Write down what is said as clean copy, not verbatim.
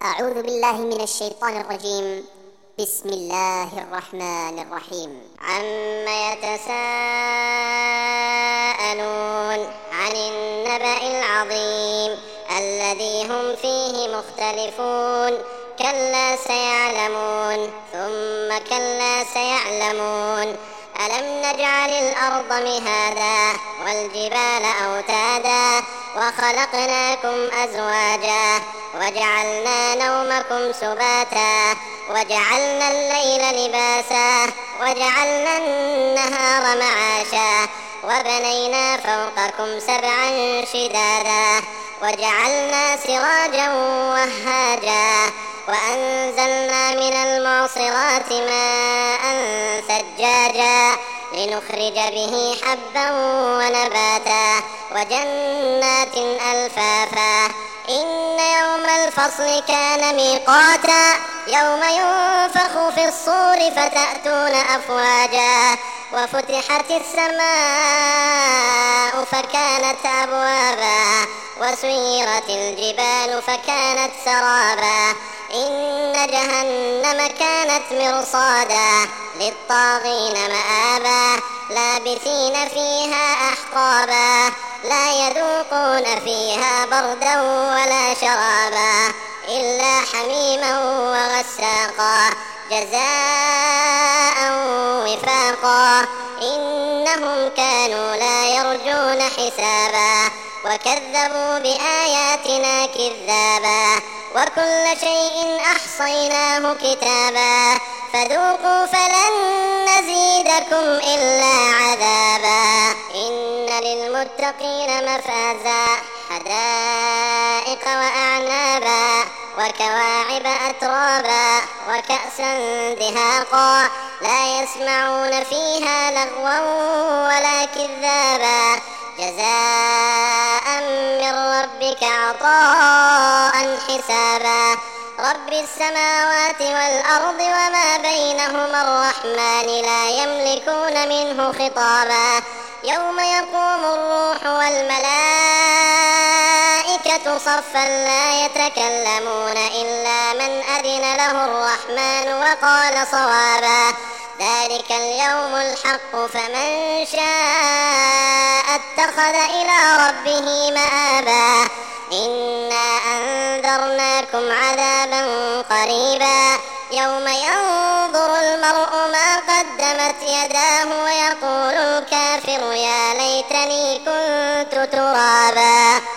أعوذ بالله من الشيطان الرجيم. بسم الله الرحمن الرحيم. عما يتساءلون عن النبأ العظيم الذي هم فيه مختلفون. كلا سيعلمون ثم كلا سيعلمون. ألم نجعل الأرض مهادا والجبال أوتادا وخلقناكم أزواجا وجعلنا نومكم سباتا وجعلنا الليل لباسا وجعلنا النهار معاشا وبنينا فوقكم سبعا شدادا وجعلنا سراجا وهاجا وأنزلنا من المعصرات ماء ثجاجا لنخرج به حبا ونباتا وجنات ألفافا. إن يوم الفصل كان ميقاتا يوم ينفخ في الصور فتأتون أفواجا وفتحت السماء فكانت أبوابا وسيرت الجبال فكانت سرابا. إن جهنم كانت مرصادا للطاغين مآبا لابثين فيها أحقابا لا يذوقون فيها بردا ولا شرابا إلا حميما وغساقا جزاء وفاقا. إنهم كانوا لا يرجون حسابا وكذبوا بآياتنا كذابا وكل شيء أحصيناه كتابا فذوقوا فلن نزيدكم إلا عذابا. إن للمتقين مفازا حدائق وأعنابا وكواعب أترابا وكأسا دهاقا لا يسمعون فيها لغوا ولا كذابا جزاء من ربك عطاء حسابا. رب السماوات والأرض وما بينهما الرحمن لا يملكون منه خطابا. يوم يقوم الروح والملائكة صفا لا يتكلمون إلا من أذن له الرحمن وقال صوابا. ذلك اليوم الحق فمن شاء اتخذ إلى ربه مآبا. إنا أنذرناكم عذابا قريبا يوم ينظر المرء ما قدمت يداه ويقول الكافر يا ليتني كنت ترابا.